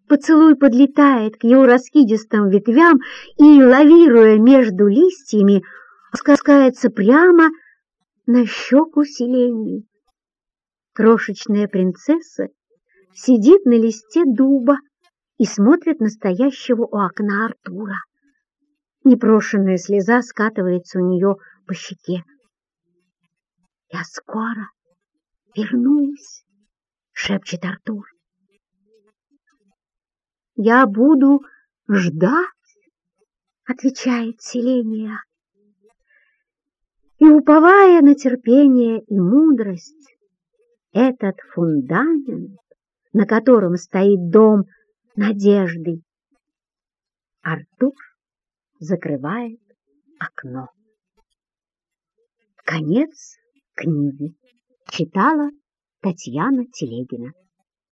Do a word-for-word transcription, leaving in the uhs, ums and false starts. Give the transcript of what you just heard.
Поцелуй подлетает к его раскидистым ветвям и, лавируя между листьями, опускается прямо на щеку Селении. Крошечная принцесса сидит на листе дуба и смотрит на стоящего у окна Артура. Непрошенная слеза скатывается у нее по щеке. «Я скоро вернусь», — шепчет Артур. «Я буду ждать», — отвечает Селения. И, уповая на терпение и мудрость, этот фундамент, на котором стоит дом надежды, Артур закрывает окно. Конец книги. Читала Татьяна Телегина.